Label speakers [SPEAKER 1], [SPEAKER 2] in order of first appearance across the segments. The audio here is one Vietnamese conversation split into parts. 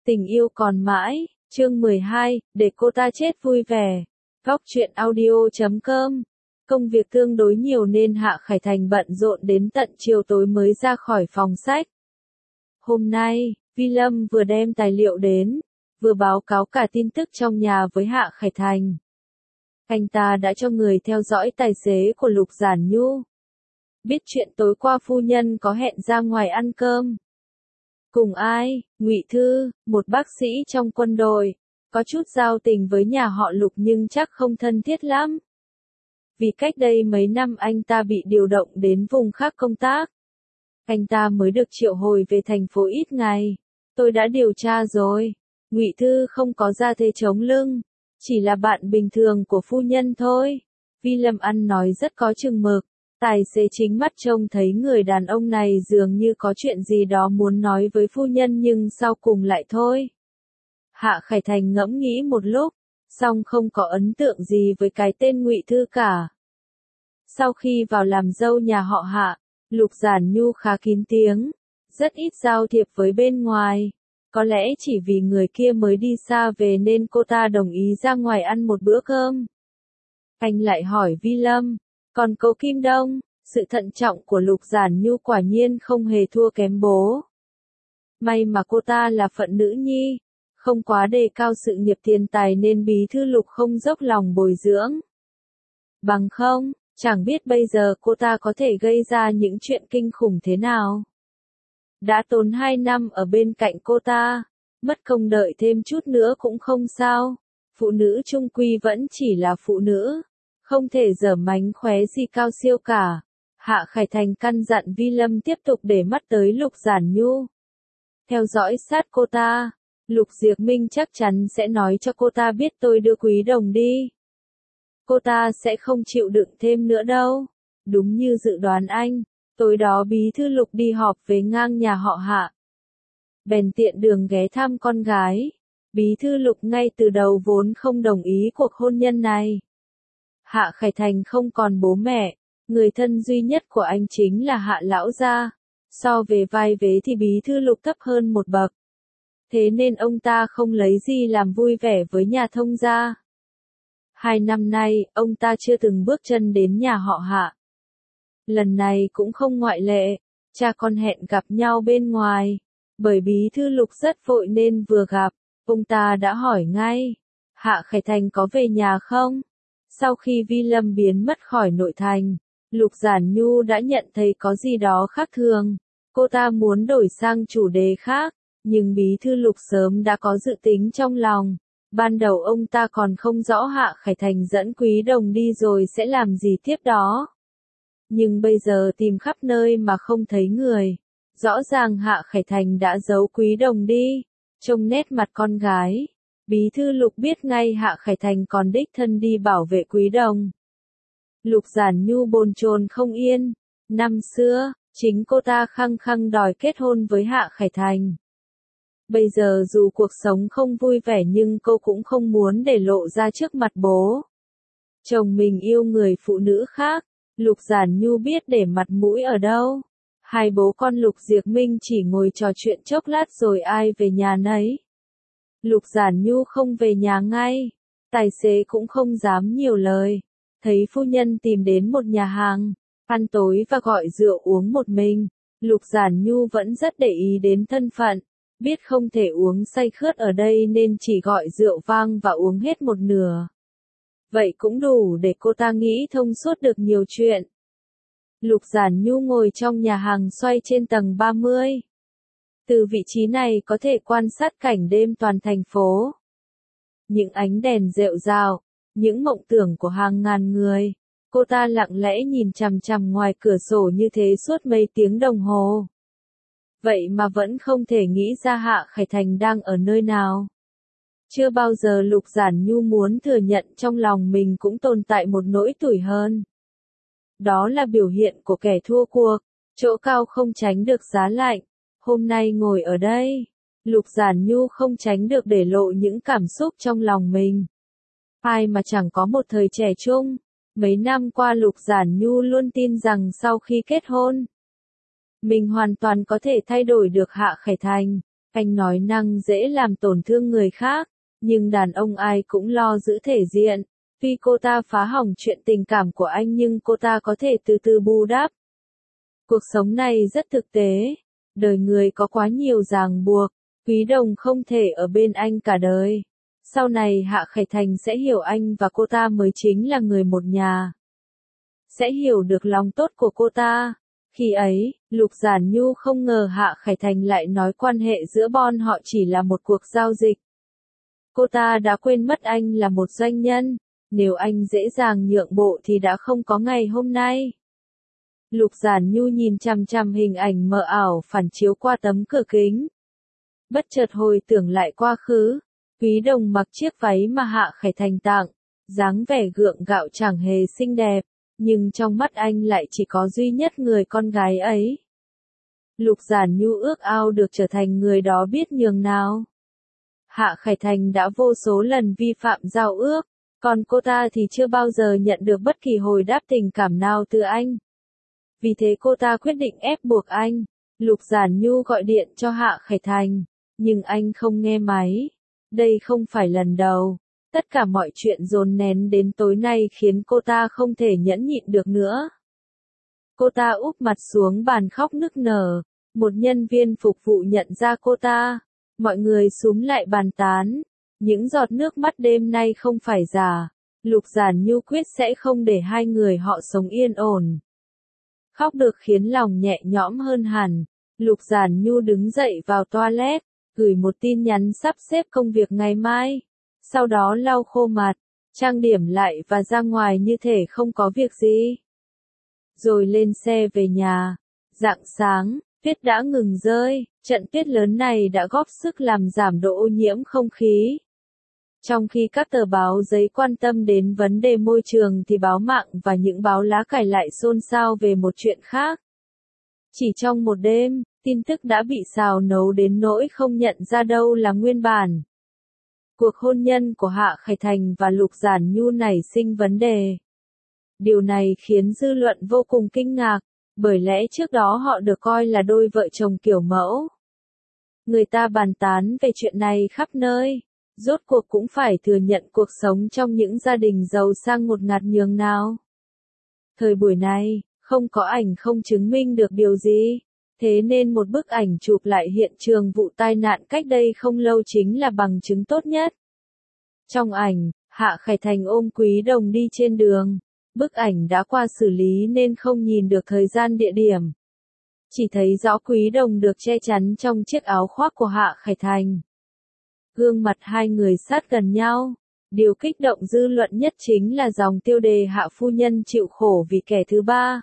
[SPEAKER 1] Tình yêu còn mãi, chương 12, để cô ta chết vui vẻ. Góc truyện audio.com. Công việc tương đối nhiều nên Hạ Khải Thành bận rộn đến tận chiều tối mới ra khỏi phòng sách. Hôm nay, Vi Lâm vừa đem tài liệu đến, vừa báo cáo cả tin tức trong nhà với Hạ Khải Thành. Anh ta đã cho người theo dõi tài xế của Lục Giản Nhu. Biết chuyện tối qua phu nhân có hẹn ra ngoài ăn cơm. Cùng ai? Ngụy Thư, một bác sĩ trong quân đội, có chút giao tình với nhà họ Lục nhưng chắc không thân thiết lắm. Vì cách đây mấy năm anh ta bị điều động đến vùng khác công tác. Anh ta mới được triệu hồi về thành phố ít ngày. Tôi đã điều tra rồi. Ngụy Thư không có gia thế chống lưng, chỉ là bạn bình thường của phu nhân thôi. Vi Lâm ăn nói rất có chừng mực. Tài xế chính mắt trông thấy người đàn ông này dường như có chuyện gì đó muốn nói với phu nhân nhưng sau cùng lại thôi. Hạ Khải Thành ngẫm nghĩ một lúc, song không có ấn tượng gì với cái tên Ngụy Thư cả. Sau khi vào làm dâu nhà họ Hạ, Lục Giản Nhu khá kín tiếng, rất ít giao thiệp với bên ngoài. Có lẽ chỉ vì người kia mới đi xa về nên cô ta đồng ý ra ngoài ăn một bữa cơm. Anh lại hỏi Vi Lâm, còn cô Kim Đông, sự thận trọng của Lục Giản Nhu quả nhiên không hề thua kém bố. May mà cô ta là phận nữ nhi, không quá đề cao sự nghiệp tiền tài nên bí thư Lục không dốc lòng bồi dưỡng. Bằng không, chẳng biết bây giờ cô ta có thể gây ra những chuyện kinh khủng thế nào. Đã tốn 2 năm ở bên cạnh cô ta, mất công đợi thêm chút nữa cũng không sao. Phụ nữ chung quy vẫn chỉ là phụ nữ, không thể giở mánh khóe gì cao siêu cả. Hạ Khải Thành căn dặn Vi Lâm tiếp tục để mắt tới Lục Giản Nhu. Theo dõi sát cô ta, Lục Diệp Minh chắc chắn sẽ nói cho cô ta biết tôi đưa Quý Đồng đi. Cô ta sẽ không chịu đựng thêm nữa đâu. Đúng như dự đoán anh, tối đó bí thư Lục đi họp về ngang nhà họ Hạ. Bèn tiện đường ghé thăm con gái. Bí thư Lục ngay từ đầu vốn không đồng ý cuộc hôn nhân này. Hạ Khải Thành không còn bố mẹ, người thân duy nhất của anh chính là Hạ Lão gia. So về vai vế thì bí thư Lục thấp hơn một bậc. Thế nên ông ta không lấy gì làm vui vẻ với nhà thông gia. 2 năm nay, ông ta chưa từng bước chân đến nhà họ Hạ. Lần này cũng không ngoại lệ, cha con hẹn gặp nhau bên ngoài. Bởi bí thư Lục rất vội nên vừa gặp, ông ta đã hỏi ngay, Hạ Khải Thành có về nhà không? Sau khi Vi Lâm biến mất khỏi nội thành, Lục Giản Nhu đã nhận thấy có gì đó khác thường. Cô ta muốn đổi sang chủ đề khác, nhưng bí thư Lục sớm đã có dự tính trong lòng. Ban đầu ông ta còn không rõ Hạ Khải Thành dẫn Quý Đồng đi rồi sẽ làm gì tiếp đó. Nhưng bây giờ tìm khắp nơi mà không thấy người. Rõ ràng Hạ Khải Thành đã giấu Quý Đồng đi. Trông nét mặt con gái, bí thư Lục biết ngay Hạ Khải Thành còn đích thân đi bảo vệ Quý Đồng. Lục Giản Nhu bồn chồn không yên. Năm xưa, chính cô ta khăng khăng đòi kết hôn với Hạ Khải Thành. Bây giờ dù cuộc sống không vui vẻ nhưng cô cũng không muốn để lộ ra trước mặt bố. Chồng mình yêu người phụ nữ khác, Lục Giản Nhu biết để mặt mũi ở đâu. Hai bố con Lục Diệp Minh chỉ ngồi trò chuyện chốc lát rồi ai về nhà nấy. Lục Giản Nhu không về nhà ngay, tài xế cũng không dám nhiều lời. Thấy phu nhân tìm đến một nhà hàng, ăn tối và gọi rượu uống một mình, Lục Giản Nhu vẫn rất để ý đến thân phận. Biết không thể uống say khướt ở đây nên chỉ gọi rượu vang và uống hết một nửa. Vậy cũng đủ để cô ta nghĩ thông suốt được nhiều chuyện. Lục Giản Nhu ngồi trong nhà hàng xoay trên tầng 30. Từ vị trí này có thể quan sát cảnh đêm toàn thành phố. Những ánh đèn rệu rào, những mộng tưởng của hàng ngàn người. Cô ta lặng lẽ nhìn chằm chằm ngoài cửa sổ như thế suốt mấy tiếng đồng hồ. Vậy mà vẫn không thể nghĩ ra Hạ Khải Thành đang ở nơi nào. Chưa bao giờ Lục Giản Nhu muốn thừa nhận trong lòng mình cũng tồn tại một nỗi tủi hờn. Đó là biểu hiện của kẻ thua cuộc, chỗ cao không tránh được giá lạnh. Hôm nay ngồi ở đây, Lục Giản Nhu không tránh được để lộ những cảm xúc trong lòng mình. Ai mà chẳng có một thời trẻ trung. Mấy năm qua Lục Giản Nhu luôn tin rằng sau khi kết hôn, mình hoàn toàn có thể thay đổi được Hạ Khải Thành. Anh nói năng dễ làm tổn thương người khác, nhưng đàn ông ai cũng lo giữ thể diện. Tuy cô ta phá hỏng chuyện tình cảm của anh nhưng cô ta có thể từ từ bù đắp. Cuộc sống này rất thực tế. Đời người có quá nhiều ràng buộc. Quý Đồng không thể ở bên anh cả đời. Sau này Hạ Khải Thành sẽ hiểu anh và cô ta mới chính là người một nhà. Sẽ hiểu được lòng tốt của cô ta. Khi ấy, Lục Giản Nhu không ngờ Hạ Khải Thành lại nói quan hệ giữa bọn họ chỉ là một cuộc giao dịch. Cô ta đã quên mất anh là một doanh nhân. Nếu anh dễ dàng nhượng bộ thì đã không có ngày hôm nay. Lục Giản Nhu nhìn chằm chằm hình ảnh mờ ảo phản chiếu qua tấm cửa kính. Bất chợt hồi tưởng lại quá khứ. Quý Đồng mặc chiếc váy mà Hạ Khải Thành tặng. Dáng vẻ gượng gạo chẳng hề xinh đẹp. Nhưng trong mắt anh lại chỉ có duy nhất người con gái ấy. Lục Giản Nhu ước ao được trở thành người đó biết nhường nào. Hạ Khải Thành đã vô số lần vi phạm giao ước. Còn cô ta thì chưa bao giờ nhận được bất kỳ hồi đáp tình cảm nào từ anh. Vì thế cô ta quyết định ép buộc anh. Lục Giản Nhu gọi điện cho Hạ Khải Thành. Nhưng anh không nghe máy. Đây không phải lần đầu. Tất cả mọi chuyện dồn nén đến tối nay khiến cô ta không thể nhẫn nhịn được nữa. Cô ta úp mặt xuống bàn khóc nức nở. Một nhân viên phục vụ nhận ra cô ta. Mọi người xúm lại bàn tán. Những giọt nước mắt đêm nay không phải giả. Lục Giản Nhu quyết sẽ không để hai người họ sống yên ổn. Khóc được khiến lòng nhẹ nhõm hơn hẳn. Lục Giản Nhu đứng dậy vào toilet, gửi một tin nhắn sắp xếp công việc ngày mai. Sau đó lau khô mặt, trang điểm lại và ra ngoài như thể không có việc gì. Rồi lên xe về nhà. Rạng sáng, tuyết đã ngừng rơi. Trận tuyết lớn này đã góp sức làm giảm độ ô nhiễm không khí. Trong khi các tờ báo giấy quan tâm đến vấn đề môi trường thì báo mạng và những báo lá cải lại xôn xao về một chuyện khác. Chỉ trong một đêm, tin tức đã bị xào nấu đến nỗi không nhận ra đâu là nguyên bản. Cuộc hôn nhân của Hạ Khải Thành và Lục Giản Nhu nảy sinh vấn đề. Điều này khiến dư luận vô cùng kinh ngạc, bởi lẽ trước đó họ được coi là đôi vợ chồng kiểu mẫu. Người ta bàn tán về chuyện này khắp nơi. Rốt cuộc cũng phải thừa nhận cuộc sống trong những gia đình giàu sang ngột ngạt nhường nào. Thời buổi này, không có ảnh không chứng minh được điều gì. Thế nên một bức ảnh chụp lại hiện trường vụ tai nạn cách đây không lâu chính là bằng chứng tốt nhất. Trong ảnh, Hạ Khải Thành ôm Quý Đồng đi trên đường. Bức ảnh đã qua xử lý nên không nhìn được thời gian địa điểm. Chỉ thấy rõ Quý Đồng được che chắn trong chiếc áo khoác của Hạ Khải Thành. Gương mặt hai người sát gần nhau. Điều kích động dư luận nhất chính là dòng tiêu đề Hạ phu nhân chịu khổ vì kẻ thứ ba.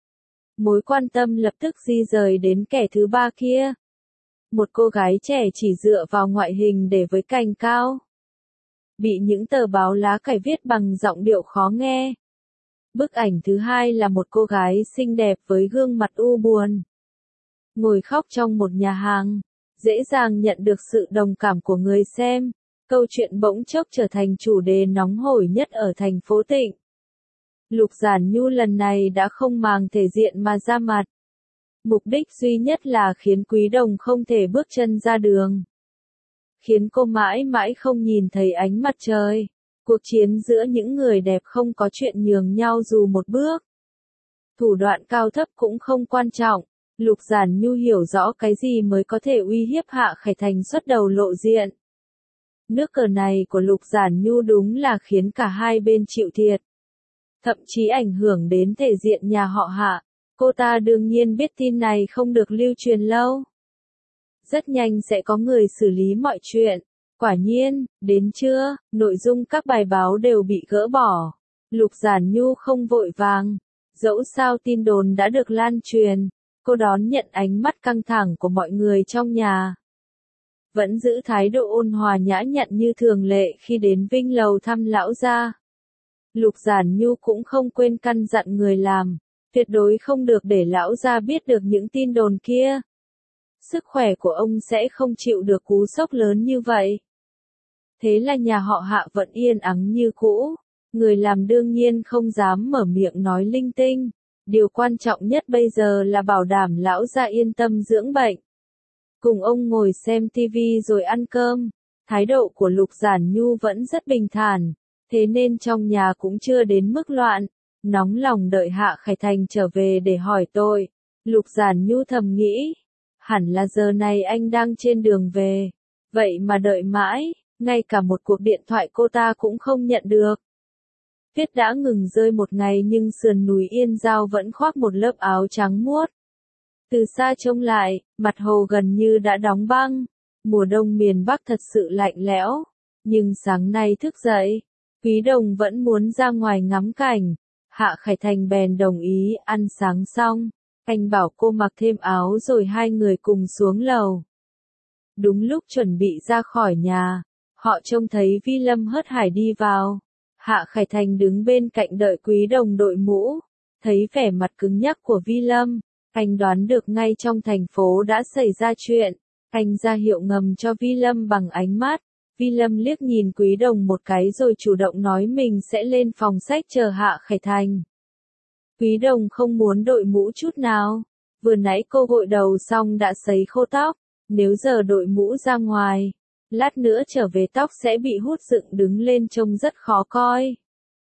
[SPEAKER 1] Mối quan tâm lập tức di rời đến kẻ thứ ba kia. Một cô gái trẻ chỉ dựa vào ngoại hình để với cành cao. Bị những tờ báo lá cải viết bằng giọng điệu khó nghe. Bức ảnh thứ hai là một cô gái xinh đẹp với gương mặt u buồn. Ngồi khóc trong một nhà hàng. Dễ dàng nhận được sự đồng cảm của người xem. Câu chuyện bỗng chốc trở thành chủ đề nóng hổi nhất ở thành phố Tịnh. Lục Giản Nhu lần này đã không màng thể diện mà ra mặt. Mục đích duy nhất là khiến Quý Đồng không thể bước chân ra đường. Khiến cô mãi mãi không nhìn thấy ánh mặt trời. Cuộc chiến giữa những người đẹp không có chuyện nhường nhau dù một bước. Thủ đoạn cao thấp cũng không quan trọng. Lục Giản Nhu hiểu rõ cái gì mới có thể uy hiếp Hạ Khải Thành xuất đầu lộ diện. Nước cờ này của Lục Giản Nhu đúng là khiến cả hai bên chịu thiệt. Thậm chí ảnh hưởng đến thể diện nhà họ Hạ. Cô ta đương nhiên biết tin này không được lưu truyền lâu. Rất nhanh sẽ có người xử lý mọi chuyện. Quả nhiên, đến trưa, nội dung các bài báo đều bị gỡ bỏ. Lục Giản Nhu không vội vàng. Dẫu sao tin đồn đã được lan truyền. Cô đón nhận ánh mắt căng thẳng của mọi người trong nhà. Vẫn giữ thái độ ôn hòa nhã nhặn như thường lệ khi đến Vinh Lầu thăm lão gia. Lục Giản Nhu cũng không quên căn dặn người làm, tuyệt đối không được để lão gia biết được những tin đồn kia. Sức khỏe của ông sẽ không chịu được cú sốc lớn như vậy. Thế là nhà họ Hạ vẫn yên ắng như cũ. Người làm đương nhiên không dám mở miệng nói linh tinh. Điều quan trọng nhất bây giờ là bảo đảm lão gia yên tâm dưỡng bệnh. cùng ông ngồi xem tivi rồi ăn cơm. Thái độ của Lục Giản Nhu vẫn rất bình thản, thế nên trong nhà cũng chưa đến mức loạn. Nóng lòng đợi Hạ Khải Thành trở về để hỏi tội. Lục Giản Nhu thầm nghĩ, hẳn là giờ này anh đang trên đường về. Vậy mà đợi mãi, ngay cả một cuộc điện thoại cô ta cũng không nhận được. Tuyết đã ngừng rơi một ngày nhưng sườn núi Yên Giao vẫn khoác một lớp áo trắng muốt. Từ xa trông lại, mặt hồ gần như đã đóng băng. Mùa đông miền Bắc thật sự lạnh lẽo. Nhưng sáng nay thức dậy, Quý Đồng vẫn muốn ra ngoài ngắm cảnh. Hạ Khải Thành bèn đồng ý. Ăn sáng xong, anh bảo cô mặc thêm áo rồi hai người cùng xuống lầu. Đúng lúc chuẩn bị ra khỏi nhà, họ trông thấy Vi Lâm hớt hải đi vào. Hạ Khải Thành đứng bên cạnh đợi Quý Đồng đội mũ. Thấy vẻ mặt cứng nhắc của Vi Lâm, anh đoán được ngay trong thành phố đã xảy ra chuyện. Anh ra hiệu ngầm cho Vi Lâm bằng ánh mắt. Vi Lâm liếc nhìn Quý Đồng một cái rồi chủ động nói mình sẽ lên phòng sách chờ Hạ Khải Thành. Quý Đồng không muốn đội mũ chút nào. Vừa nãy cô gội đầu xong đã sấy khô tóc. Nếu giờ đội mũ ra ngoài, lát nữa trở về tóc sẽ bị hút dựng đứng lên trông rất khó coi.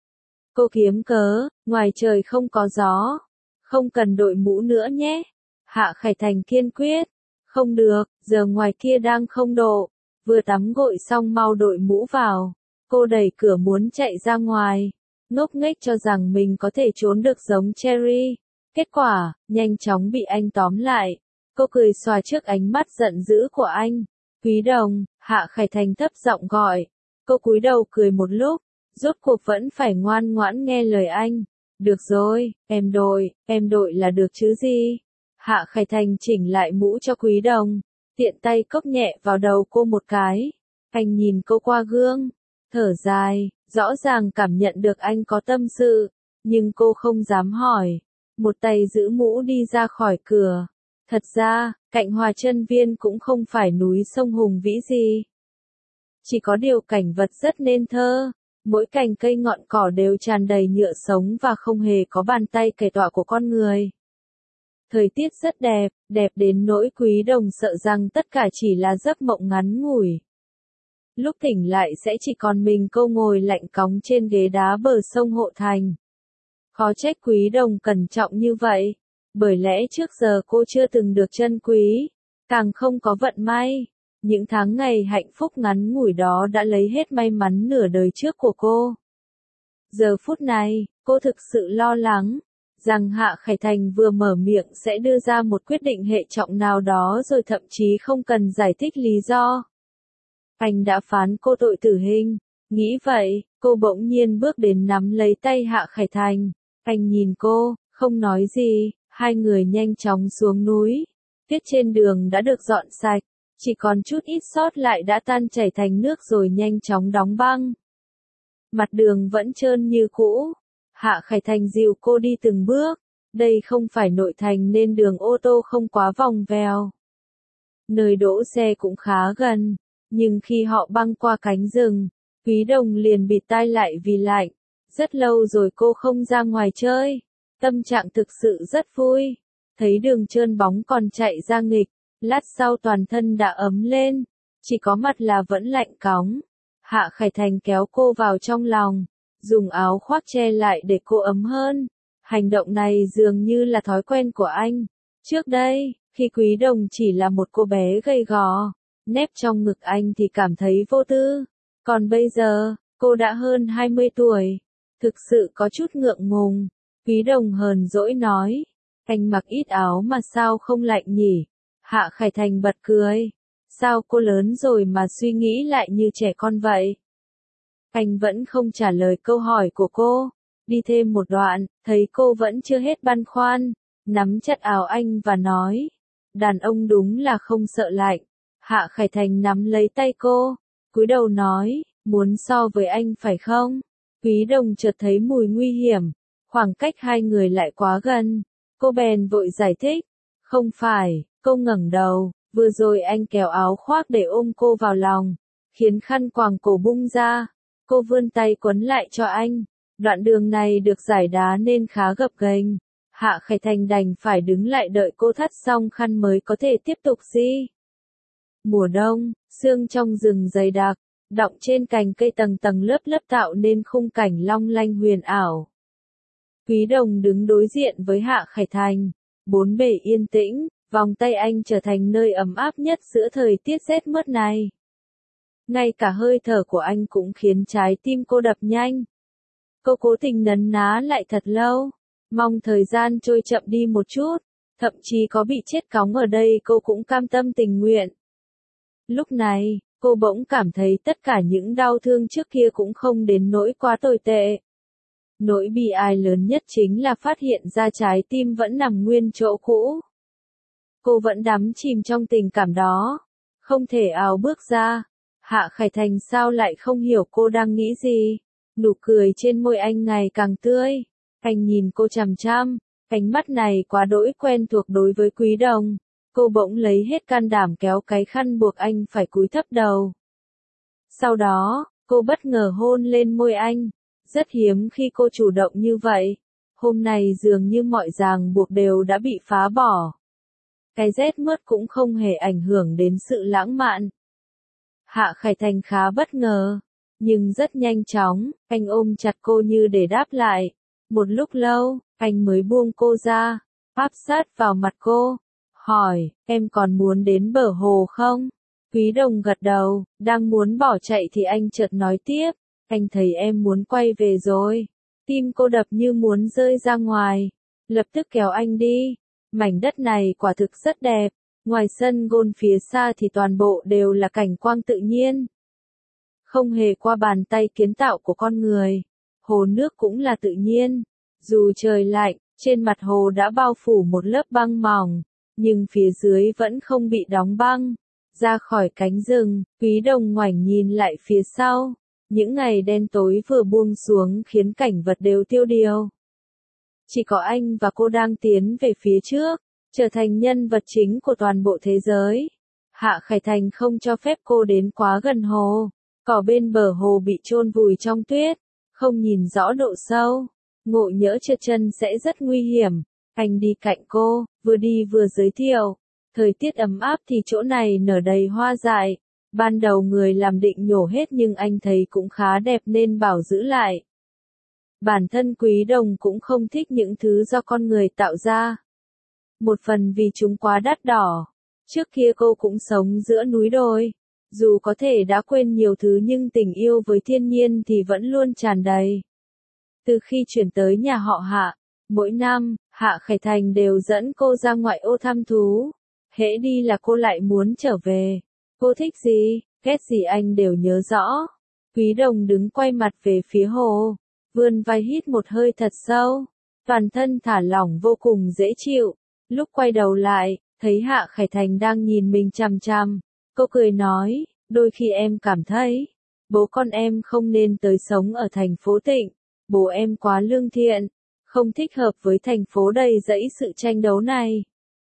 [SPEAKER 1] Cô kiếm cớ, ngoài trời không có gió. Không cần đội mũ nữa nhé. Hạ Khải Thành kiên quyết. Không được, giờ ngoài kia đang 0 độ. Vừa tắm gội xong mau đội mũ vào. Cô đẩy cửa muốn chạy ra ngoài. Ngốc nghếch cho rằng mình có thể trốn được giống Cherry. Kết quả, nhanh chóng bị anh tóm lại. Cô cười xòa trước ánh mắt giận dữ của anh. Quý Đồng, Hạ Khải Thành thấp giọng gọi. Cô cúi đầu cười một lúc. Rốt cuộc vẫn phải ngoan ngoãn nghe lời anh. Được rồi, em đội là được chứ gì. Hạ Khải Thành chỉnh lại mũ cho Quý Đồng. Tiện tay cốc nhẹ vào đầu cô một cái. Anh nhìn cô qua gương. Thở dài, rõ ràng cảm nhận được anh có tâm sự. Nhưng cô không dám hỏi. Một tay giữ mũ đi ra khỏi cửa. Thật ra, cạnh Hòa Chân Viên cũng không phải núi sông hùng vĩ gì. Chỉ có điều cảnh vật rất nên thơ. Mỗi cành cây ngọn cỏ đều tràn đầy nhựa sống và không hề có bàn tay kẻ tọa của con người. Thời tiết rất đẹp, đẹp đến nỗi Quý Đồng sợ rằng tất cả chỉ là giấc mộng ngắn ngủi. Lúc tỉnh lại sẽ chỉ còn mình cô ngồi lạnh cóng trên ghế đá bờ sông Hộ Thành. Khó trách Quý Đồng cẩn trọng như vậy, bởi lẽ trước giờ cô chưa từng được trân quý, càng không có vận may. Những tháng ngày hạnh phúc ngắn ngủi đó đã lấy hết may mắn nửa đời trước của cô. Giờ phút này, cô thực sự lo lắng rằng Hạ Khải Thành vừa mở miệng sẽ đưa ra một quyết định hệ trọng nào đó rồi thậm chí không cần giải thích lý do. Anh đã phán cô tội tử hình. Nghĩ vậy, cô bỗng nhiên bước đến nắm lấy tay Hạ Khải Thành. Anh nhìn cô, không nói gì, hai người nhanh chóng xuống núi. Tuyết trên đường đã được dọn sạch, chỉ còn chút ít sót lại đã tan chảy thành nước rồi nhanh chóng đóng băng. Mặt đường vẫn trơn như cũ. Hạ Khải Thành dìu cô đi từng bước. Đây không phải nội thành nên đường ô tô không quá vòng vèo. Nơi đỗ xe cũng khá gần. Nhưng khi họ băng qua cánh rừng, Quý Đồng liền bịt tai lại vì lạnh. Rất lâu rồi cô không ra ngoài chơi. Tâm trạng thực sự rất vui. Thấy đường trơn bóng còn chạy ra nghịch. Lát sau toàn thân đã ấm lên. Chỉ có mặt là vẫn lạnh cóng. Hạ Khải Thành kéo cô vào trong lòng. Dùng áo khoác che lại để cô ấm hơn. Hành động này dường như là thói quen của anh. Trước đây, khi Quý Đồng chỉ là một cô bé gầy gò, nép trong ngực anh thì cảm thấy vô tư. Còn bây giờ, cô đã hơn 20 tuổi. Thực sự có chút ngượng ngùng. Quý Đồng hờn dỗi nói. Anh mặc ít áo mà sao không lạnh nhỉ? Hạ Khải Thành bật cười. Sao cô lớn rồi mà suy nghĩ lại như trẻ con vậy? Anh vẫn không trả lời câu hỏi của cô. Đi thêm một đoạn, thấy cô vẫn chưa hết băn khoăn. Nắm chặt áo anh và nói. Đàn ông đúng là không sợ lạnh. Hạ Khải Thành nắm lấy tay cô. Cúi đầu nói, muốn so với anh phải không? Quý Đồng chợt thấy mùi nguy hiểm. Khoảng cách hai người lại quá gần. Cô bèn vội giải thích. Không phải, cô ngẩng đầu. Vừa rồi anh kéo áo khoác để ôm cô vào lòng. Khiến khăn quàng cổ bung ra. Cô vươn tay quấn lại cho anh. Đoạn đường này được giải đá nên khá gập ghềnh. Hạ Khải Thành đành phải đứng lại đợi cô thắt xong khăn mới có thể tiếp tục di. Mùa đông, sương trong rừng dày đặc, đọng trên cành cây tầng tầng lớp lớp tạo nên khung cảnh long lanh huyền ảo. Quý Đồng đứng đối diện với Hạ Khải Thành, bốn bề yên tĩnh, vòng tay anh trở thành nơi ấm áp nhất giữa thời tiết rét mướt này. Ngay cả hơi thở của anh cũng khiến trái tim cô đập nhanh. Cô cố tình nấn ná lại thật lâu, mong thời gian trôi chậm đi một chút, thậm chí có bị chết cóng ở đây cô cũng cam tâm tình nguyện. Lúc này, cô bỗng cảm thấy tất cả những đau thương trước kia cũng không đến nỗi quá tồi tệ. Nỗi bi ai lớn nhất chính là phát hiện ra trái tim vẫn nằm nguyên chỗ cũ. Cô vẫn đắm chìm trong tình cảm đó, không thể ào bước ra. Hạ Khải Thành sao lại không hiểu cô đang nghĩ gì? Nụ cười trên môi anh ngày càng tươi. Anh nhìn cô chằm chằm, ánh mắt này quá đỗi quen thuộc đối với Quý Đồng. Cô bỗng lấy hết can đảm kéo cái khăn buộc anh phải cúi thấp đầu. Sau đó, cô bất ngờ hôn lên môi anh. Rất hiếm khi cô chủ động như vậy. Hôm nay dường như mọi ràng buộc đều đã bị phá bỏ. Cái rét mướt cũng không hề ảnh hưởng đến sự lãng mạn. Hạ Khải Thành khá bất ngờ, nhưng rất nhanh chóng, anh ôm chặt cô như để đáp lại. Một lúc lâu, anh mới buông cô ra, áp sát vào mặt cô, hỏi, em còn muốn đến bờ hồ không? Quý Đồng gật đầu, đang muốn bỏ chạy thì anh chợt nói tiếp, anh thấy em muốn quay về rồi. Tim cô đập như muốn rơi ra ngoài, lập tức kéo anh đi. Mảnh đất này quả thực rất đẹp, ngoài sân golf phía xa thì toàn bộ đều là cảnh quang tự nhiên. Không hề qua bàn tay kiến tạo của con người, hồ nước cũng là tự nhiên. Dù trời lạnh, trên mặt hồ đã bao phủ một lớp băng mỏng, nhưng phía dưới vẫn không bị đóng băng. Ra khỏi cánh rừng, Quý Đồng ngoảnh nhìn lại phía sau. Những ngày đen tối vừa buông xuống khiến cảnh vật đều tiêu điều. Chỉ có anh và cô đang tiến về phía trước, trở thành nhân vật chính của toàn bộ thế giới. Hạ Khải Thành không cho phép cô đến quá gần hồ. Cỏ bên bờ hồ bị chôn vùi trong tuyết, không nhìn rõ độ sâu. Ngộ nhỡ trượt chân sẽ rất nguy hiểm. Anh đi cạnh cô, vừa đi vừa giới thiệu. Thời tiết ấm áp thì chỗ này nở đầy hoa dại. Ban đầu người làm định nhổ hết nhưng anh thấy cũng khá đẹp nên bảo giữ lại. Bản thân Quý Đồng cũng không thích những thứ do con người tạo ra. Một phần vì chúng quá đắt đỏ. Trước kia cô cũng sống giữa núi đồi. Dù có thể đã quên nhiều thứ nhưng tình yêu với thiên nhiên thì vẫn luôn tràn đầy. Từ khi chuyển tới nhà họ Hạ, mỗi năm, Hạ Khải Thành đều dẫn cô ra ngoại ô thăm thú. Hễ đi là cô lại muốn trở về. Cô thích gì, ghét gì anh đều nhớ rõ. Quý Đồng đứng quay mặt về phía hồ, vươn vai hít một hơi thật sâu, toàn thân thả lỏng vô cùng dễ chịu. Lúc quay đầu lại, thấy Hạ Khải Thành đang nhìn mình chằm chằm, cô cười nói, đôi khi em cảm thấy, bố con em không nên tới sống ở thành phố Tịnh, bố em quá lương thiện, không thích hợp với thành phố đầy rẫy sự tranh đấu này.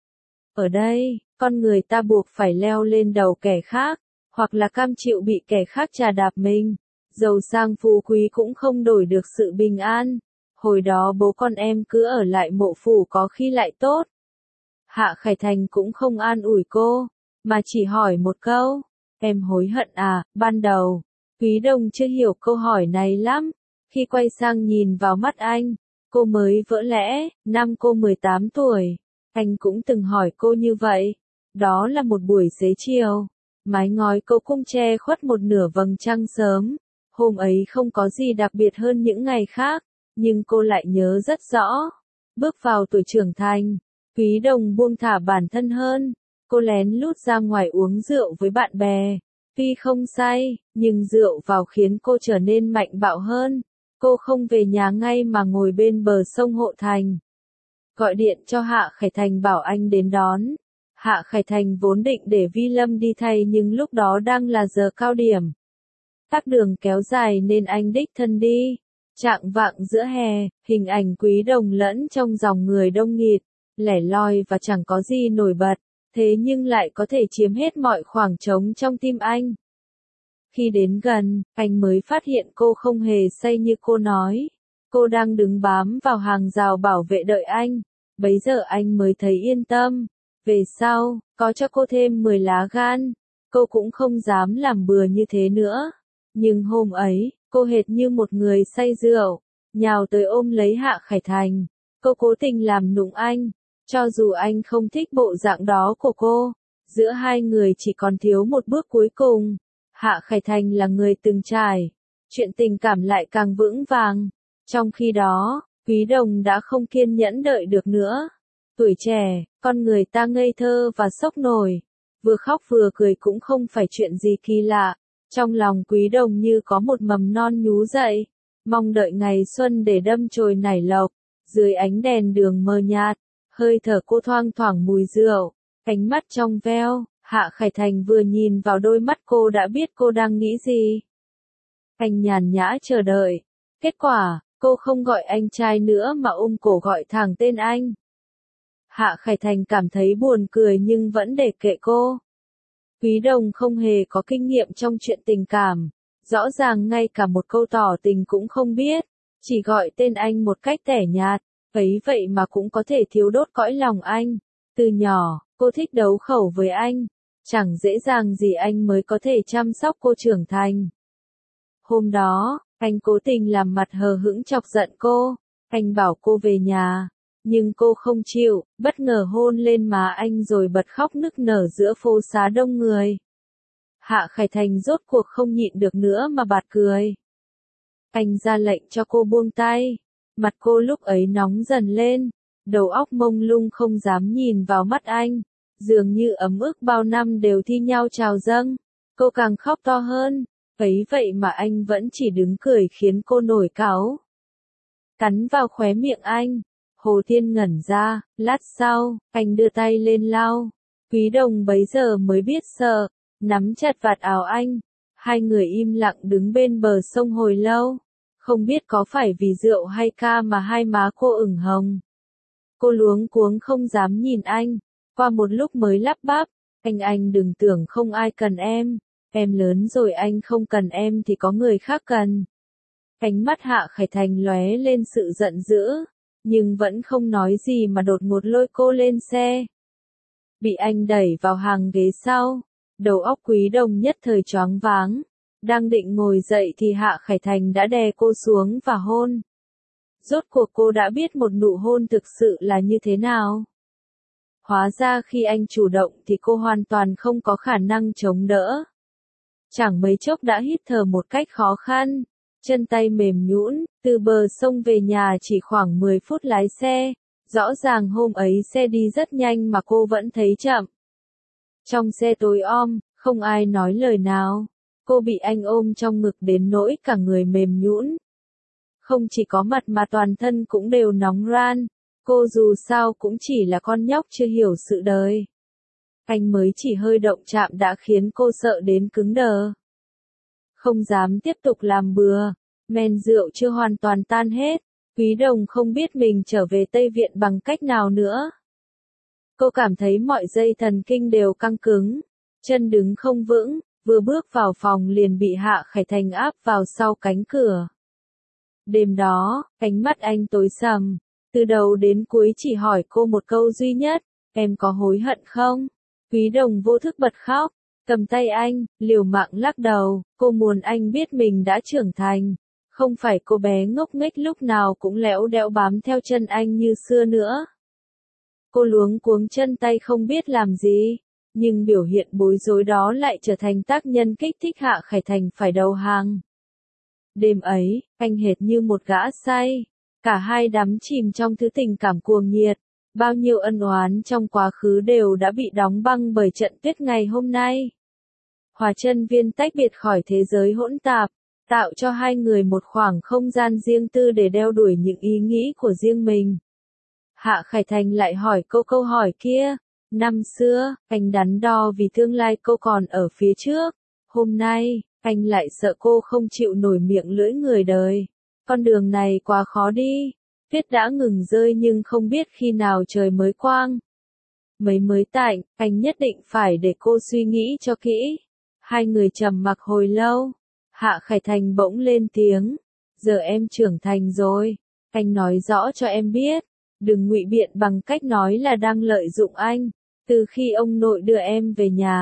[SPEAKER 1] Ở đây, con người ta buộc phải leo lên đầu kẻ khác, hoặc là cam chịu bị kẻ khác trà đạp mình. Giàu sang phú quý cũng không đổi được sự bình an. Hồi đó bố con em cứ ở lại mộ phủ có khi lại tốt. Hạ Khải Thành cũng không an ủi cô, mà chỉ hỏi một câu. Em hối hận à? Ban đầu, Quý Đồng chưa hiểu câu hỏi này lắm. Khi quay sang nhìn vào mắt anh, cô mới vỡ lẽ, năm cô 18 tuổi. Anh cũng từng hỏi cô như vậy. Đó là một buổi xế chiều. Mái ngói cầu cung che khuất một nửa vầng trăng sớm. Hôm ấy không có gì đặc biệt hơn những ngày khác, nhưng cô lại nhớ rất rõ. Bước vào tuổi trưởng thành, Quý Đồng buông thả bản thân hơn. Cô lén lút ra ngoài uống rượu với bạn bè. Tuy không say, nhưng rượu vào khiến cô trở nên mạnh bạo hơn. Cô không về nhà ngay mà ngồi bên bờ sông Hộ Thành. Gọi điện cho Hạ Khải Thành bảo anh đến đón. Hạ Khải Thành vốn định để Vi Lâm đi thay nhưng lúc đó đang là giờ cao điểm. Tắc đường kéo dài nên anh đích thân đi. Chạng vạng giữa hè, hình ảnh Quý Đồng lẫn trong dòng người đông nghịt, lẻ loi và chẳng có gì nổi bật, thế nhưng lại có thể chiếm hết mọi khoảng trống trong tim anh. Khi đến gần, anh mới phát hiện cô không hề say như cô nói. Cô đang đứng bám vào hàng rào bảo vệ đợi anh. Bấy giờ anh mới thấy yên tâm. Về sau, có cho cô thêm 10 lá gan. cô cũng không dám làm bừa như thế nữa. Nhưng hôm ấy, cô hệt như một người say rượu, nhào tới ôm lấy Hạ Khải Thành. Cô cố tình làm nũng anh, cho dù anh không thích bộ dạng đó của cô. Giữa hai người chỉ còn thiếu một bước cuối cùng. Hạ Khải Thành là người từng trải, chuyện tình cảm lại càng vững vàng. Trong khi đó, Quý Đồng đã không kiên nhẫn đợi được nữa. Tuổi trẻ, con người ta ngây thơ và sốc nổi, vừa khóc vừa cười cũng không phải chuyện gì kỳ lạ. Trong lòng Quý Đồng như có một mầm non nhú dậy, mong đợi ngày xuân để đâm chồi nảy lộc. Dưới ánh đèn đường mờ nhạt, hơi thở cô thoang thoảng mùi rượu, ánh mắt trong veo. Hạ Khải Thành vừa nhìn vào đôi mắt cô đã biết cô đang nghĩ gì. Anh nhàn nhã chờ đợi. Kết quả, cô không gọi anh trai nữa mà ôm cổ gọi thẳng tên anh. Hạ Khải Thành cảm thấy buồn cười nhưng vẫn để kệ cô. Quý Đồng không hề có kinh nghiệm trong chuyện tình cảm, rõ ràng ngay cả một câu tỏ tình cũng không biết, chỉ gọi tên anh một cách tẻ nhạt, ấy vậy mà cũng có thể thiếu đốt cõi lòng anh. Từ nhỏ, cô thích đấu khẩu với anh, chẳng dễ dàng gì anh mới có thể chăm sóc cô trưởng thành. Hôm đó, anh cố tình làm mặt hờ hững chọc giận cô, anh bảo cô về nhà, nhưng cô không chịu, bất ngờ hôn lên má anh rồi bật khóc nức nở giữa phố xá đông người. Hạ Khải Thành rốt cuộc không nhịn được nữa mà bật cười. Anh ra lệnh cho cô buông tay, mặt cô lúc ấy nóng dần lên, đầu óc mông lung không dám nhìn vào mắt anh, dường như ấm ức bao năm đều thi nhau trào dâng. Cô càng khóc to hơn, ấy vậy mà anh vẫn chỉ đứng cười khiến cô nổi cáu. Cắn vào khóe miệng anh, Hồ Thiên ngẩn ra, lát sau, anh đưa tay lên lau. Quý Đồng bấy giờ mới biết sợ, nắm chặt vạt áo anh. Hai người im lặng đứng bên bờ sông hồi lâu. Không biết có phải vì rượu hay ca mà hai má cô ửng hồng. Cô luống cuống không dám nhìn anh, qua một lúc mới lắp bắp, anh đừng tưởng không ai cần em lớn rồi anh không cần em thì có người khác cần. Ánh mắt Hạ Khải Thành lóe lên sự giận dữ, nhưng vẫn không nói gì mà đột ngột lôi cô lên xe. Bị anh đẩy vào hàng ghế sau, đầu óc Quý Đồng nhất thời choáng váng, đang định ngồi dậy thì Hạ Khải Thành đã đè cô xuống và hôn. Rốt cuộc cô đã biết một nụ hôn thực sự là như thế nào. Hóa ra khi anh chủ động thì cô hoàn toàn không có khả năng chống đỡ. Chẳng mấy chốc đã hít thở một cách khó khăn, chân tay mềm nhũn, từ bờ sông về nhà chỉ khoảng 10 phút lái xe. Rõ ràng hôm ấy xe đi rất nhanh mà cô vẫn thấy chậm. Trong xe tối om, không ai nói lời nào. Cô bị anh ôm trong ngực đến nỗi cả người mềm nhũn. Không chỉ có mặt mà toàn thân cũng đều nóng ran. Cô dù sao cũng chỉ là con nhóc chưa hiểu sự đời. Anh mới chỉ hơi động chạm đã khiến cô sợ đến cứng đờ. Không dám tiếp tục làm bừa, men rượu chưa hoàn toàn tan hết. Quý Đồng không biết mình trở về Tây Viện bằng cách nào nữa. Cô cảm thấy mọi dây thần kinh đều căng cứng, chân đứng không vững, vừa bước vào phòng liền bị Hạ Khải Thành áp vào sau cánh cửa. Đêm đó, ánh mắt anh tối sầm, từ đầu đến cuối chỉ hỏi cô một câu duy nhất, em có hối hận không? Quý Đồng vô thức bật khóc, cầm tay anh, liều mạng lắc đầu, cô muốn anh biết mình đã trưởng thành. Không phải cô bé ngốc nghếch lúc nào cũng lẽo đẽo bám theo chân anh như xưa nữa. Cô luống cuống chân tay không biết làm gì, nhưng biểu hiện bối rối đó lại trở thành tác nhân kích thích Hạ Khải Thành phải đầu hàng. Đêm ấy, anh hệt như một gã say, cả hai đắm chìm trong thứ tình cảm cuồng nhiệt, bao nhiêu ân oán trong quá khứ đều đã bị đóng băng bởi trận tuyết ngày hôm nay. Hòa chân viên tách biệt khỏi thế giới hỗn tạp, tạo cho hai người một khoảng không gian riêng tư để đeo đuổi những ý nghĩ của riêng mình. Hạ Khải Thành lại hỏi câu hỏi kia. Năm xưa, anh đắn đo vì tương lai cô còn ở phía trước. Hôm nay, anh lại sợ cô không chịu nổi miệng lưỡi người đời. Con đường này quá khó đi. Tuyết đã ngừng rơi nhưng không biết khi nào trời mới quang. Mấy mới tạnh, anh nhất định phải để cô suy nghĩ cho kỹ. Hai người trầm mặc hồi lâu. Hạ Khải Thành bỗng lên tiếng. Giờ em trưởng thành rồi. Anh nói rõ cho em biết. Đừng ngụy biện bằng cách nói là đang lợi dụng anh. Từ khi ông nội đưa em về nhà,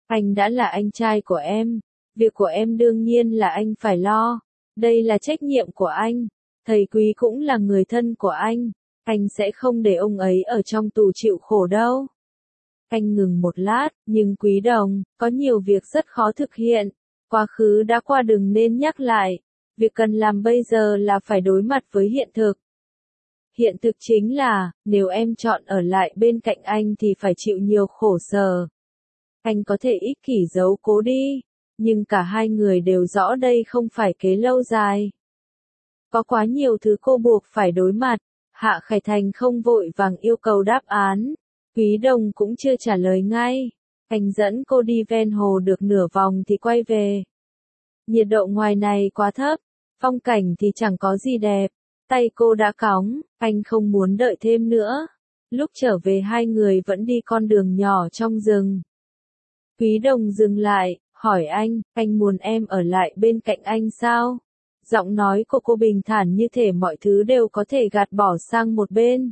[SPEAKER 1] Anh đã là anh trai của em. Việc của em đương nhiên là anh phải lo. Đây là trách nhiệm của anh. Thầy Quý cũng là người thân của anh. Anh sẽ không để ông ấy ở trong tù chịu khổ đâu. Anh ngừng một lát, nhưng Quý Đồng, có nhiều việc rất khó thực hiện. Quá khứ đã qua đừng nên nhắc lại. Việc cần làm bây giờ là phải đối mặt với hiện thực. Hiện thực chính là, nếu em chọn ở lại bên cạnh anh thì phải chịu nhiều khổ sở. Anh có thể ích kỷ giấu cố đi, nhưng cả hai người đều rõ đây không phải kế lâu dài. Có quá nhiều thứ cô buộc phải đối mặt. Hạ Khải Thành không vội vàng yêu cầu đáp án. Quý Đồng cũng chưa trả lời ngay. Anh dẫn cô đi ven hồ được nửa vòng thì quay về. Nhiệt độ ngoài này quá thấp, phong cảnh thì chẳng có gì đẹp. Tay cô đã cóng, anh không muốn đợi thêm nữa. Lúc trở về hai người vẫn đi con đường nhỏ trong rừng. Quý Đồng dừng lại, hỏi anh muốn em ở lại bên cạnh anh sao? Giọng nói của cô bình thản như thể mọi thứ đều có thể gạt bỏ sang một bên.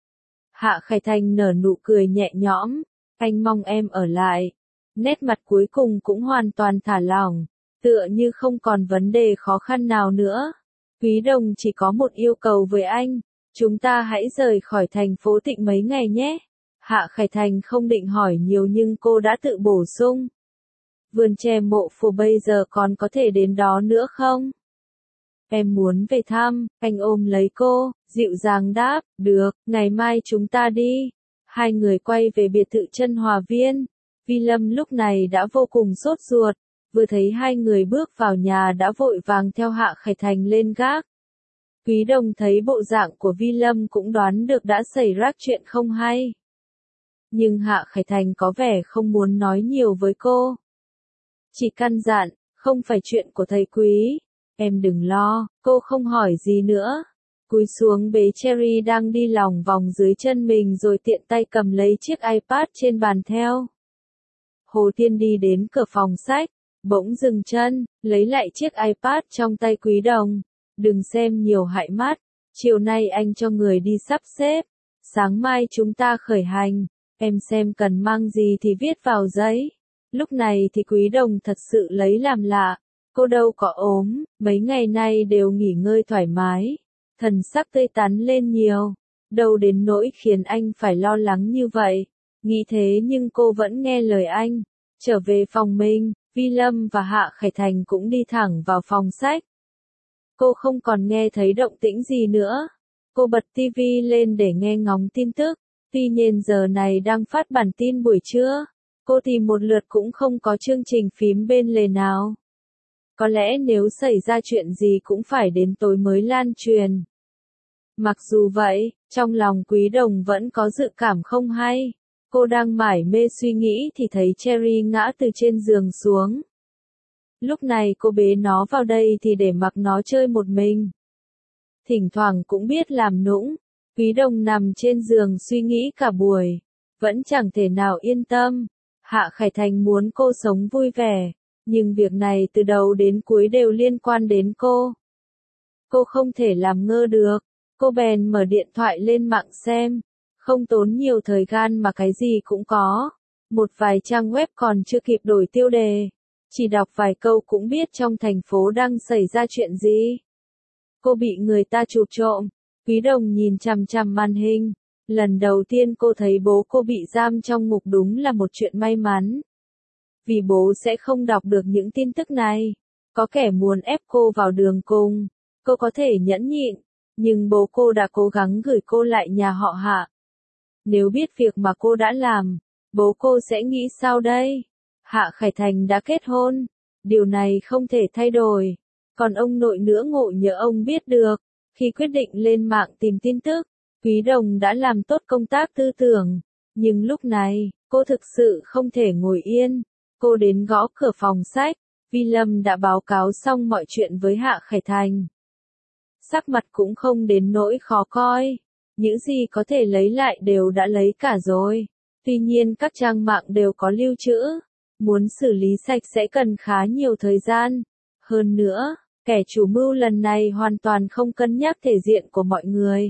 [SPEAKER 1] Hạ Khải Thành nở nụ cười nhẹ nhõm, anh mong em ở lại. Nét mặt cuối cùng cũng hoàn toàn thả lỏng, tựa như không còn vấn đề khó khăn nào nữa. Quý Đồng chỉ có một yêu cầu với anh, chúng ta hãy rời khỏi thành phố Tịnh mấy ngày nhé. Hạ Khải Thành không định hỏi nhiều nhưng cô đã tự bổ sung. Vườn tre Mộ Phù bây giờ còn có thể đến đó nữa không? Em muốn về thăm, anh ôm lấy cô, dịu dàng đáp, được, ngày mai chúng ta đi. Hai người quay về biệt thự Chân Hòa Viên. Vi Lâm lúc này đã vô cùng sốt ruột, vừa thấy hai người bước vào nhà đã vội vàng theo Hạ Khải Thành lên gác. Quý Đồng thấy bộ dạng của Vi Lâm cũng đoán được đã xảy ra chuyện không hay. Nhưng Hạ Khải Thành có vẻ không muốn nói nhiều với cô. Chỉ căn dặn, không phải chuyện của thầy Quý. Em đừng lo, cô không hỏi gì nữa. Cúi xuống bế Cherry đang đi lòng vòng dưới chân mình rồi tiện tay cầm lấy chiếc iPad trên bàn theo. Hồ Tiên đi đến cửa phòng sách, bỗng dừng chân, lấy lại chiếc iPad trong tay Quý Đồng. Đừng xem nhiều hại mắt, chiều nay anh cho người đi sắp xếp. Sáng mai chúng ta khởi hành, em xem cần mang gì thì viết vào giấy. Lúc này thì Quý Đồng thật sự lấy làm lạ. Cô đâu có ốm, mấy ngày nay đều nghỉ ngơi thoải mái. Thần sắc tươi tắn lên nhiều. Đâu đến nỗi khiến anh phải lo lắng như vậy. Nghĩ thế nhưng cô vẫn nghe lời anh. Trở về phòng mình, Vi Lâm và Hạ Khải Thành cũng đi thẳng vào phòng sách. Cô không còn nghe thấy động tĩnh gì nữa. Cô bật tivi lên để nghe ngóng tin tức. Tuy nhiên giờ này đang phát bản tin buổi trưa. Cô tìm một lượt cũng không có chương trình phím bên lề nào. Có lẽ nếu xảy ra chuyện gì cũng phải đến tối mới lan truyền. Mặc dù vậy, trong lòng Quý Đồng vẫn có dự cảm không hay. Cô đang mải mê suy nghĩ thì thấy Cherry ngã từ trên giường xuống. Lúc này cô bế nó vào đây thì để mặc nó chơi một mình. Thỉnh thoảng cũng biết làm nũng. Quý Đồng nằm trên giường suy nghĩ cả buổi. Vẫn chẳng thể nào yên tâm. Hạ Khải Thành muốn cô sống vui vẻ. Nhưng việc này từ đầu đến cuối đều liên quan đến cô. Cô không thể làm ngơ được. Cô bèn mở điện thoại lên mạng xem. Không tốn nhiều thời gian mà cái gì cũng có. Một vài trang web còn chưa kịp đổi tiêu đề. Chỉ đọc vài câu cũng biết trong thành phố đang xảy ra chuyện gì. Cô bị người ta chụp trộm. Quý Đồng nhìn chằm chằm màn hình. Lần đầu tiên cô thấy bố cô bị giam trong ngục đúng là một chuyện may mắn. Vì bố sẽ không đọc được những tin tức này. Có kẻ muốn ép cô vào đường cùng. Cô có thể nhẫn nhịn. Nhưng bố cô đã cố gắng gửi cô lại nhà họ Hạ. Nếu biết việc mà cô đã làm, bố cô sẽ nghĩ sao đây? Hạ Khải Thành đã kết hôn. Điều này không thể thay đổi. Còn ông nội nữa ngộ nhỡ ông biết được. Khi quyết định lên mạng tìm tin tức, Quý Đồng đã làm tốt công tác tư tưởng. Nhưng lúc này, cô thực sự không thể ngồi yên. Cô đến gõ cửa phòng sách. Vi Lâm đã báo cáo xong mọi chuyện với Hạ Khải Thành. Sắc mặt cũng không đến nỗi khó coi. Những gì có thể lấy lại đều đã lấy cả rồi. Tuy nhiên các trang mạng đều có lưu trữ. Muốn xử lý sạch sẽ cần khá nhiều thời gian. Hơn nữa, kẻ chủ mưu lần này hoàn toàn không cân nhắc thể diện của mọi người.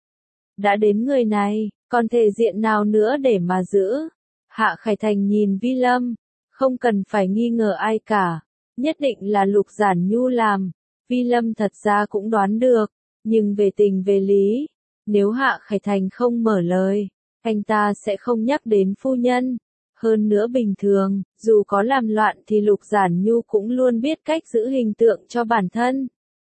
[SPEAKER 1] Đã đến người này, còn thể diện nào nữa để mà giữ? Hạ Khải Thành nhìn Vi Lâm. Không cần phải nghi ngờ ai cả. Nhất định là Lục Giản Nhu làm. Vi Lâm thật ra cũng đoán được. Nhưng về tình về lý, nếu Hạ Khải Thành không mở lời, anh ta sẽ không nhắc đến phu nhân. Hơn nữa bình thường, dù có làm loạn thì Lục Giản Nhu cũng luôn biết cách giữ hình tượng cho bản thân.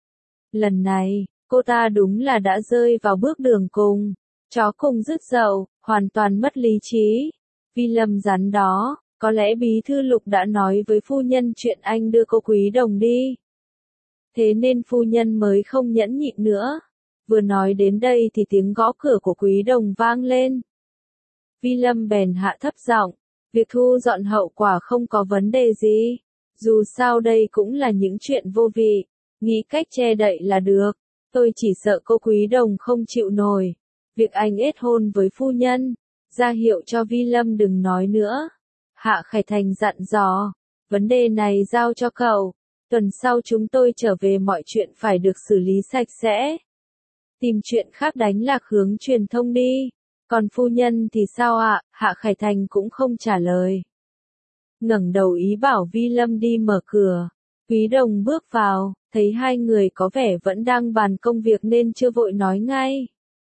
[SPEAKER 1] Lần này, cô ta đúng là đã rơi vào bước đường cùng. Chó cùng rứt dậu, hoàn toàn mất lý trí. Vi Lâm rắn đó, có lẽ bí thư Lục đã nói với phu nhân chuyện anh đưa cô Quý Đồng đi. Thế nên phu nhân mới không nhẫn nhịn nữa. Vừa nói đến đây thì tiếng gõ cửa của Quý Đồng vang lên. Vi Lâm bèn hạ thấp giọng, việc thu dọn hậu quả không có vấn đề gì. Dù sao đây cũng là những chuyện vô vị, nghĩ cách che đậy là được. Tôi chỉ sợ cô Quý Đồng không chịu nổi. Việc anh ết hôn với phu nhân, ra hiệu cho Vi Lâm đừng nói nữa. Hạ Khải Thành dặn dò, vấn đề này giao cho cậu. Tuần sau chúng tôi trở về mọi chuyện phải được xử lý sạch sẽ. Tìm chuyện khác đánh lạc hướng truyền thông đi. Còn phu nhân thì sao ạ? Hạ Khải Thành cũng không trả lời. Ngẩng đầu ý bảo Vi Lâm đi mở cửa. Quý Đồng bước vào, thấy hai người có vẻ vẫn đang bàn công việc nên chưa vội nói ngay.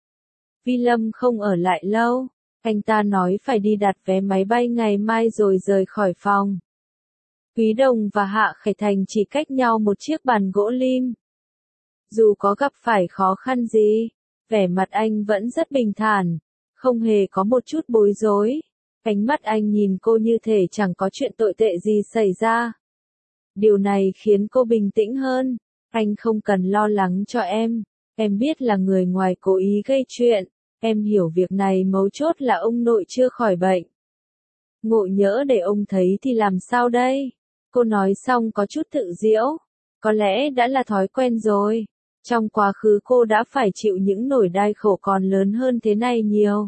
[SPEAKER 1] Vi Lâm không ở lại lâu. Anh ta nói phải đi đặt vé máy bay ngày mai rồi rời khỏi phòng. Quý Đồng và Hạ Khải Thành chỉ cách nhau một chiếc bàn gỗ lim. Dù có gặp phải khó khăn gì, vẻ mặt anh vẫn rất bình thản, không hề có một chút bối rối. Ánh mắt anh nhìn cô như thể chẳng có chuyện tồi tệ gì xảy ra. Điều này khiến cô bình tĩnh hơn. Anh không cần lo lắng cho em biết là người ngoài cố ý gây chuyện, em hiểu việc này mấu chốt là ông nội chưa khỏi bệnh. Ngộ nhỡ để ông thấy thì làm sao đây? Cô nói xong có chút tự giễu, có lẽ đã là thói quen rồi. Trong quá khứ cô đã phải chịu những nỗi đau khổ còn lớn hơn thế này nhiều.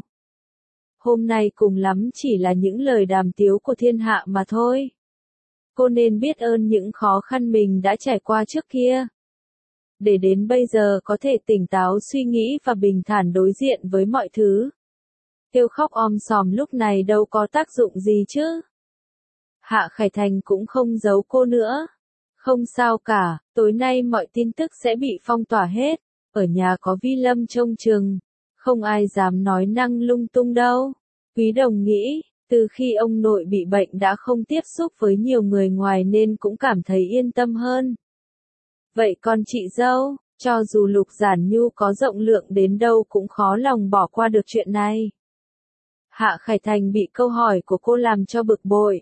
[SPEAKER 1] Hôm nay cùng lắm chỉ là những lời đàm tiếu của thiên hạ mà thôi. Cô nên biết ơn những khó khăn mình đã trải qua trước kia. Để đến bây giờ có thể tỉnh táo suy nghĩ và bình thản đối diện với mọi thứ. Kêu khóc om sòm lúc này đâu có tác dụng gì chứ. Hạ Khải Thành cũng không giấu cô nữa. Không sao cả, tối nay mọi tin tức sẽ bị phong tỏa hết. Ở nhà có Vi Lâm trông chừng. Không ai dám nói năng lung tung đâu. Quý Đồng nghĩ, từ khi ông nội bị bệnh đã không tiếp xúc với nhiều người ngoài nên cũng cảm thấy yên tâm hơn. Vậy còn chị dâu, cho dù Lục Giản Nhu có rộng lượng đến đâu cũng khó lòng bỏ qua được chuyện này. Hạ Khải Thành bị câu hỏi của cô làm cho bực bội.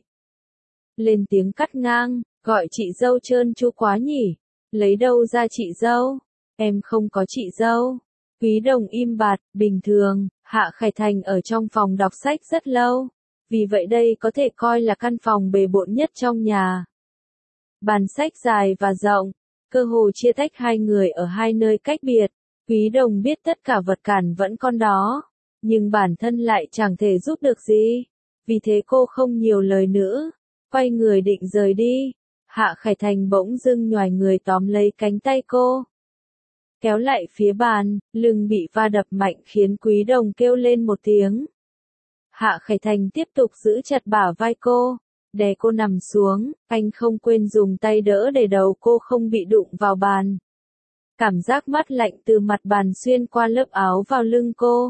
[SPEAKER 1] Lên tiếng cắt ngang, gọi chị dâu trơn tru quá nhỉ, lấy đâu ra chị dâu, em không có chị dâu. Quý Đồng im bặt, bình thường, Hạ Khải Thành ở trong phòng đọc sách rất lâu, vì vậy đây có thể coi là căn phòng bề bộn nhất trong nhà. Bàn sách dài và rộng, cơ hồ chia tách hai người ở hai nơi cách biệt. Quý Đồng biết tất cả vật cản vẫn còn đó, nhưng bản thân lại chẳng thể giúp được gì. Vì thế cô không nhiều lời nữa, quay người định rời đi. Hạ Khải Thành bỗng dưng nhoài người tóm lấy cánh tay cô, kéo lại phía bàn, lưng bị va đập mạnh khiến Quý Đồng kêu lên một tiếng. Hạ Khải Thành tiếp tục giữ chặt bả vai cô, đè cô nằm xuống, anh không quên dùng tay đỡ để đầu cô không bị đụng vào bàn. Cảm giác mát lạnh từ mặt bàn xuyên qua lớp áo vào lưng cô.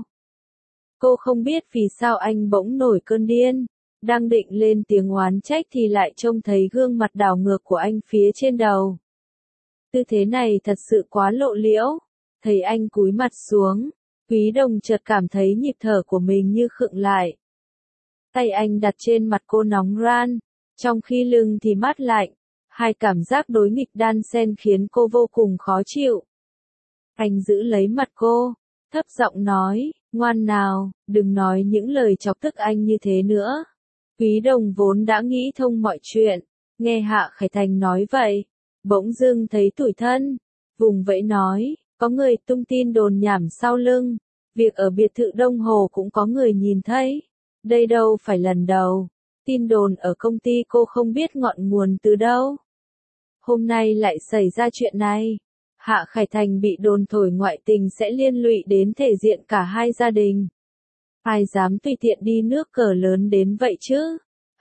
[SPEAKER 1] Cô không biết vì sao anh bỗng nổi cơn điên, đang định lên tiếng oán trách thì lại trông thấy gương mặt đảo ngược của anh phía trên đầu. Tư thế này thật sự quá lộ liễu, thấy anh cúi mặt xuống, Quý Đồng chợt cảm thấy nhịp thở của mình như khựng lại. Tay anh đặt trên mặt cô nóng ran, trong khi lưng thì mát lạnh, hai cảm giác đối nghịch đan xen khiến cô vô cùng khó chịu. Anh giữ lấy mặt cô, thấp giọng nói, ngoan nào, đừng nói những lời chọc tức anh như thế nữa. Quý Đồng vốn đã nghĩ thông mọi chuyện, nghe Hạ Khải Thành nói vậy, bỗng dưng thấy tủi thân, vùng vẫy nói, có người tung tin đồn nhảm sau lưng, việc ở biệt thự Đông Hồ cũng có người nhìn thấy, đây đâu phải lần đầu, tin đồn ở công ty cô không biết ngọn nguồn từ đâu. Hôm nay lại xảy ra chuyện này, Hạ Khải Thành bị đồn thổi ngoại tình sẽ liên lụy đến thể diện cả hai gia đình. Ai dám tùy tiện đi nước cờ lớn đến vậy chứ?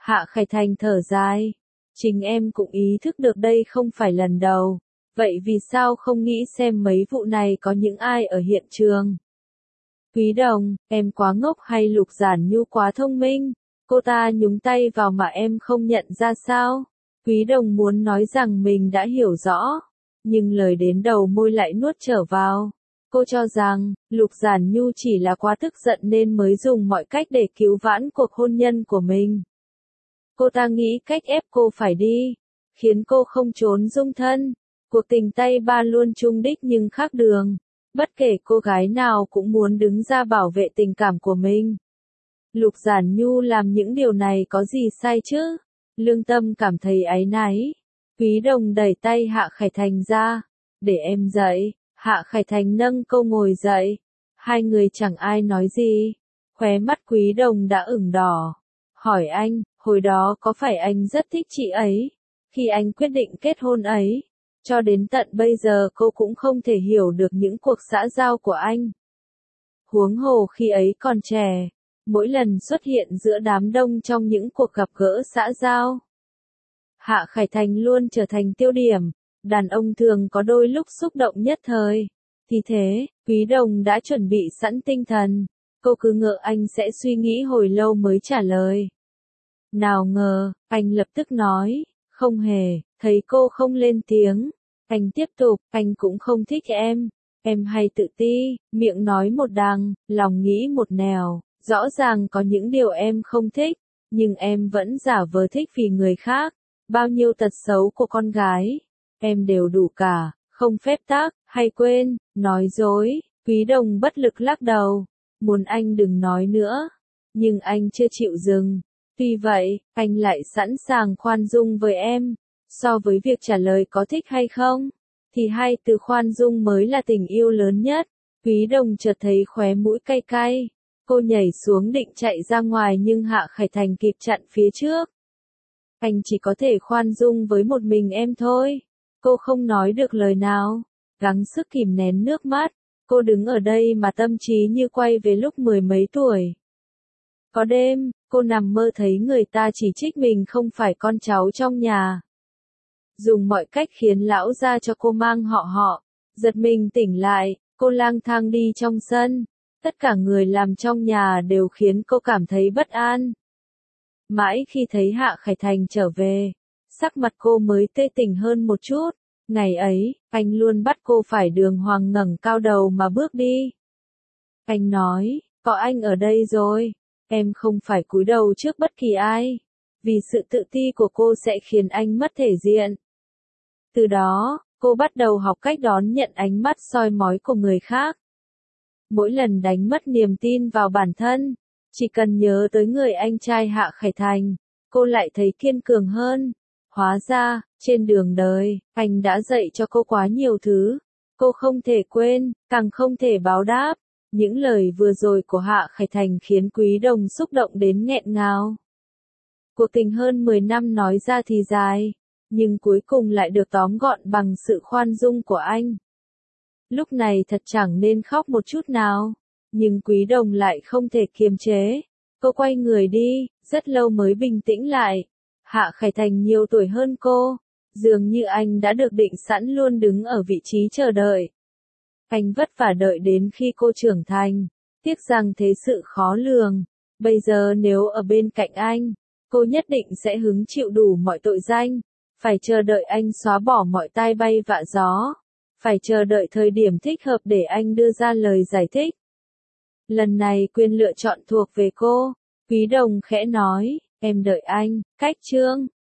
[SPEAKER 1] Hạ Khải Thành thở dài. Chính em cũng ý thức được đây không phải lần đầu. Vậy vì sao không nghĩ xem mấy vụ này có những ai ở hiện trường? Quý Đồng, em quá ngốc hay Lục Giản Nhu quá thông minh? Cô ta nhúng tay vào mà em không nhận ra sao? Quý Đồng muốn nói rằng mình đã hiểu rõ, nhưng lời đến đầu môi lại nuốt trở vào. Cô cho rằng, Lục Giản Nhu chỉ là quá tức giận nên mới dùng mọi cách để cứu vãn cuộc hôn nhân của mình. Cô ta nghĩ cách ép cô phải đi, khiến cô không trốn dung thân. Cuộc tình tay ba luôn chung đích nhưng khác đường. Bất kể cô gái nào cũng muốn đứng ra bảo vệ tình cảm của mình. Lục Giản Nhu làm những điều này có gì sai chứ? Lương Tâm cảm thấy áy náy. Quý Đồng đẩy tay Hạ Khải Thành ra. Để em dậy. Hạ Khải Thành nâng cô ngồi dậy. Hai người chẳng ai nói gì. Khóe mắt Quý Đồng đã ửng đỏ. Hỏi anh, hồi đó có phải anh rất thích chị ấy? Khi anh quyết định kết hôn ấy. Cho đến tận bây giờ cô cũng không thể hiểu được những cuộc xã giao của anh. Huống hồ khi ấy còn trẻ, mỗi lần xuất hiện giữa đám đông trong những cuộc gặp gỡ xã giao. Hạ Khải Thành luôn trở thành tiêu điểm, đàn ông thường có đôi lúc xúc động nhất thời. Thì thế, Quý Đồng đã chuẩn bị sẵn tinh thần, cô cứ ngỡ anh sẽ suy nghĩ hồi lâu mới trả lời. Nào ngờ, anh lập tức nói, không hề, thấy cô không lên tiếng. Anh tiếp tục, anh cũng không thích em hay tự ti, miệng nói một đằng, lòng nghĩ một nẻo, rõ ràng có những điều em không thích, nhưng em vẫn giả vờ thích vì người khác. Bao nhiêu tật xấu của con gái, em đều đủ cả, không phép tắc, hay quên, nói dối. Quý Đồng bất lực lắc đầu, muốn anh đừng nói nữa, nhưng anh chưa chịu dừng. Tuy vậy, anh lại sẵn sàng khoan dung với em. So với việc trả lời có thích hay không, thì hai từ khoan dung mới là tình yêu lớn nhất. Quý Đồng chợt thấy khóe mũi cay cay. Cô nhảy xuống định chạy ra ngoài nhưng Hạ Khải Thành kịp chặn phía trước. Anh chỉ có thể khoan dung với một mình em thôi. Cô không nói được lời nào, gắng sức kìm nén nước mắt. Cô đứng ở đây mà tâm trí như quay về lúc 10 mấy tuổi. Có đêm, cô nằm mơ thấy người ta chỉ trích mình không phải con cháu trong nhà. Dùng mọi cách khiến lão gia cho cô mang họ. Giật mình tỉnh lại, cô lang thang đi trong sân. Tất cả người làm trong nhà đều khiến cô cảm thấy bất an. Mãi khi thấy Hạ Khải Thành trở về, sắc mặt cô mới tê tỉnh hơn một chút. Ngày ấy, anh luôn bắt cô phải đường hoàng ngẩng cao đầu mà bước đi. Anh nói, có anh ở đây rồi, em không phải cúi đầu trước bất kỳ ai. Vì sự tự ti của cô sẽ khiến anh mất thể diện. Từ đó, cô bắt đầu học cách đón nhận ánh mắt soi mói của người khác. Mỗi lần đánh mất niềm tin vào bản thân, chỉ cần nhớ tới người anh trai Hạ Khải Thành, cô lại thấy kiên cường hơn. Hóa ra, trên đường đời, anh đã dạy cho cô quá nhiều thứ. Cô không thể quên, càng không thể báo đáp. Những lời vừa rồi của Hạ Khải Thành khiến Quý Đồng xúc động đến nghẹn ngào. Cuộc tình hơn 10 năm nói ra thì dài, nhưng cuối cùng lại được tóm gọn bằng sự khoan dung của anh. Lúc này thật chẳng nên khóc một chút nào, nhưng Quý Đồng lại không thể kiềm chế. Cô quay người đi, rất lâu mới bình tĩnh lại. Hạ Khải Thành nhiều tuổi hơn cô, dường như anh đã được định sẵn luôn đứng ở vị trí chờ đợi. Anh vất vả đợi đến khi cô trưởng thành, tiếc rằng thế sự khó lường. Bây giờ nếu ở bên cạnh anh, cô nhất định sẽ hứng chịu đủ mọi tội danh. Phải chờ đợi anh xóa bỏ mọi tai bay vạ gió. Phải chờ đợi thời điểm thích hợp để anh đưa ra lời giải thích. Lần này quyền lựa chọn thuộc về cô. Quý Đồng khẽ nói, em đợi anh, cách chương.